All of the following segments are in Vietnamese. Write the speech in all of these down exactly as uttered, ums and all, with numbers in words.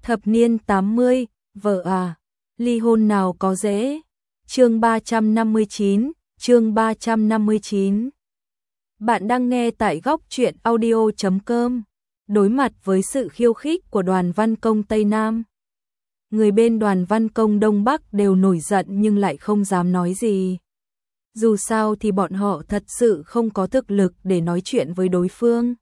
Thập niên tám mươi, vợ à, ly hôn nào có dễ. Chương ba trăm năm mươi chín, chương ba trăm năm mươi chín. Bạn đang nghe tại góc truyện audio chấm com. Đối mặt với sự khiêu khích của Đoàn Văn Công Tây Nam, người bên Đoàn Văn Công Đông Bắc đều nổi giận nhưng lại không dám nói gì. Dù sao thì bọn họ thật sự không có thực lực để nói chuyện với đối phương.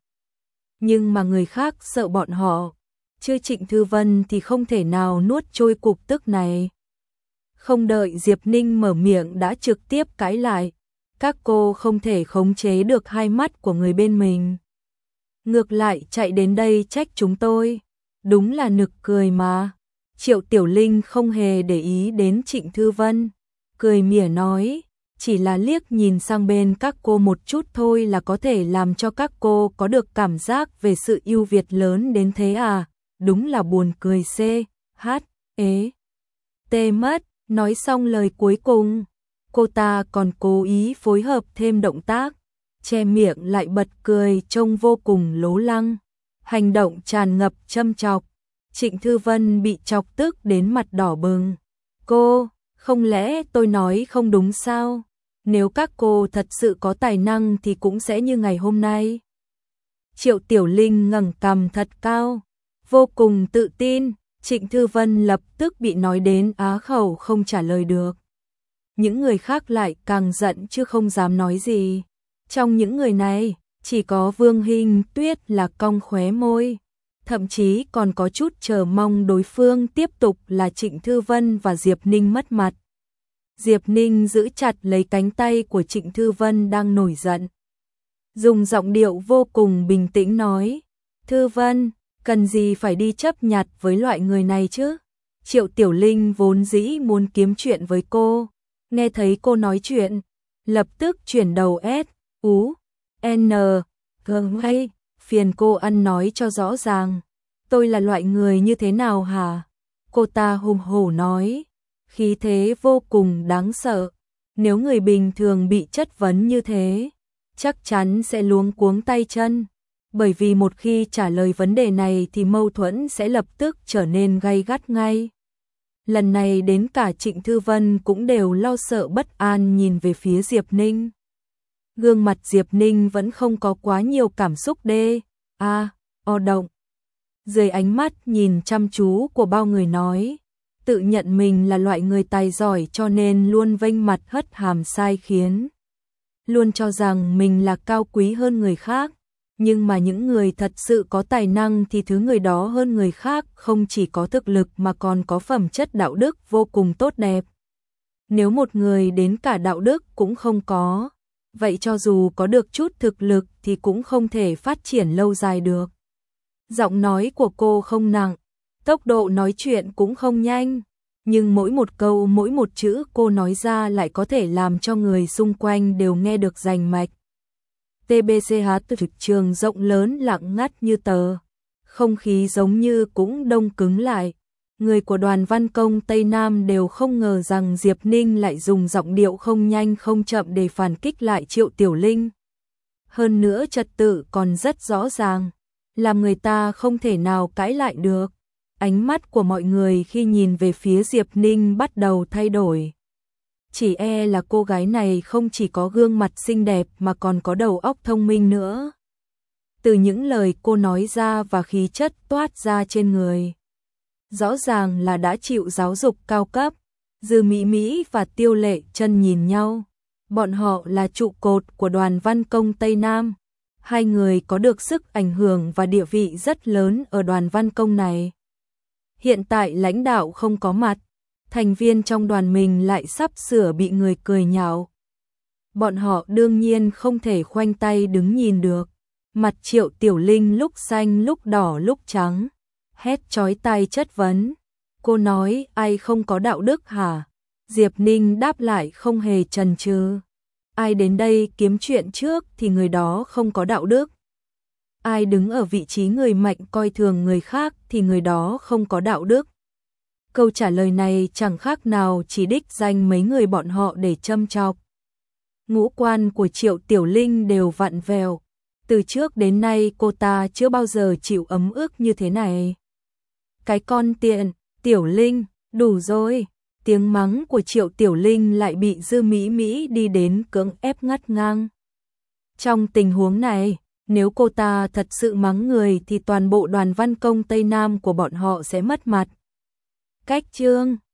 Nhưng mà người khác sợ bọn họ, chứ Trịnh Thư Vân thì không thể nào nuốt trôi cục tức này. Không đợi Diệp Ninh mở miệng đã trực tiếp cãi lại. Các cô không thể khống chế được hai mắt của người bên mình. Ngược lại chạy đến đây trách chúng tôi. Đúng là nực cười mà. Triệu Tiểu Linh không hề để ý đến Trịnh Thư Vân. Cười mỉa nói, chỉ là liếc nhìn sang bên các cô một chút thôi là có thể làm cho các cô có được cảm giác về sự ưu việt lớn đến thế à. Đúng là buồn cười c, h, ế, t mất. Nói xong lời cuối cùng, cô ta còn cố ý phối hợp thêm động tác, che miệng lại bật cười trông vô cùng lố lăng. Hành động tràn ngập châm chọc. Trịnh Thư Vân bị chọc tức đến mặt đỏ bừng. Cô, không lẽ tôi nói không đúng sao? Nếu các cô thật sự có tài năng thì cũng sẽ như ngày hôm nay. Triệu Tiểu Linh ngẩng cằm thật cao, vô cùng tự tin. Trịnh Thư Vân lập tức bị nói đến á khẩu không trả lời được. Những người khác lại càng giận chứ không dám nói gì. Trong những người này, chỉ có Vương Hinh Tuyết là cong khóe môi. Thậm chí còn có chút chờ mong đối phương tiếp tục là Trịnh Thư Vân và Diệp Ninh mất mặt. Diệp Ninh giữ chặt lấy cánh tay của Trịnh Thư Vân đang nổi giận. Dùng giọng điệu vô cùng bình tĩnh nói, Thư Vân, cần gì phải đi chấp nhặt với loại người này chứ? Triệu Tiểu Linh vốn dĩ muốn kiếm chuyện với cô, nghe thấy cô nói chuyện, lập tức chuyển đầu S, U, N, G, hay, phiền cô ăn nói cho rõ ràng. Tôi là loại người như thế nào hả? Cô ta hùng hổ nói, khí thế vô cùng đáng sợ. Nếu người bình thường bị chất vấn như thế, chắc chắn sẽ luống cuống tay chân. Bởi vì một khi trả lời vấn đề này thì mâu thuẫn sẽ lập tức trở nên gay gắt ngay. Lần này đến cả Trịnh Thư Vân cũng đều lo sợ bất an nhìn về phía Diệp Ninh. Gương mặt Diệp Ninh vẫn không có quá nhiều cảm xúc đê, a, o động. Dưới ánh mắt nhìn chăm chú của bao người nói, tự nhận mình là loại người tài giỏi cho nên luôn vênh mặt hất hàm sai khiến. Luôn cho rằng mình là cao quý hơn người khác. Nhưng mà những người thật sự có tài năng thì thứ người đó hơn người khác không chỉ có thực lực mà còn có phẩm chất đạo đức vô cùng tốt đẹp. Nếu một người đến cả đạo đức cũng không có, vậy cho dù có được chút thực lực thì cũng không thể phát triển lâu dài được. Giọng nói của cô không nặng, tốc độ nói chuyện cũng không nhanh, nhưng mỗi một câu mỗi một chữ cô nói ra lại có thể làm cho người xung quanh đều nghe được rành mạch. tê bê xê hát thực trường rộng lớn lặng ngắt như tờ, không khí giống như cũng đông cứng lại. Người của Đoàn Văn Công Tây Nam đều không ngờ rằng Diệp Ninh lại dùng giọng điệu không nhanh không chậm để phản kích lại Triệu Tiểu Linh. Hơn nữa trật tự còn rất rõ ràng, làm người ta không thể nào cãi lại được. Ánh mắt của mọi người khi nhìn về phía Diệp Ninh bắt đầu thay đổi. Chỉ e là cô gái này không chỉ có gương mặt xinh đẹp mà còn có đầu óc thông minh nữa. Từ những lời cô nói ra và khí chất toát ra trên người, rõ ràng là đã chịu giáo dục cao cấp. Dư Mỹ Mỹ và Tiêu Lệ Chân nhìn nhau. Bọn họ là trụ cột của Đoàn Văn Công Tây Nam. Hai người có được sức ảnh hưởng và địa vị rất lớn ở Đoàn Văn Công này. Hiện tại lãnh đạo không có mặt, thành viên trong đoàn mình lại sắp sửa bị người cười nhạo. Bọn họ đương nhiên không thể khoanh tay đứng nhìn được. Mặt Triệu Tiểu Linh lúc xanh lúc đỏ lúc trắng, hét chói tai chất vấn. Cô nói ai không có đạo đức hả? Diệp Ninh đáp lại không hề chần chừ. Ai đến đây kiếm chuyện trước thì người đó không có đạo đức. Ai đứng ở vị trí người mạnh coi thường người khác thì người đó không có đạo đức. Câu trả lời này chẳng khác nào chỉ đích danh mấy người bọn họ để châm chọc. Ngũ quan của Triệu Tiểu Linh đều vặn vẹo. Từ trước đến nay cô ta chưa bao giờ chịu ấm ức như thế này. cái con tiện, Tiểu Linh, đủ rồi. Tiếng mắng của Triệu Tiểu Linh lại bị Dư Mỹ Mỹ đi đến cưỡng ép ngắt ngang. Trong tình huống này, nếu cô ta thật sự mắng người thì toàn bộ đoàn văn công Tây Nam của bọn họ sẽ mất mặt. Cách chương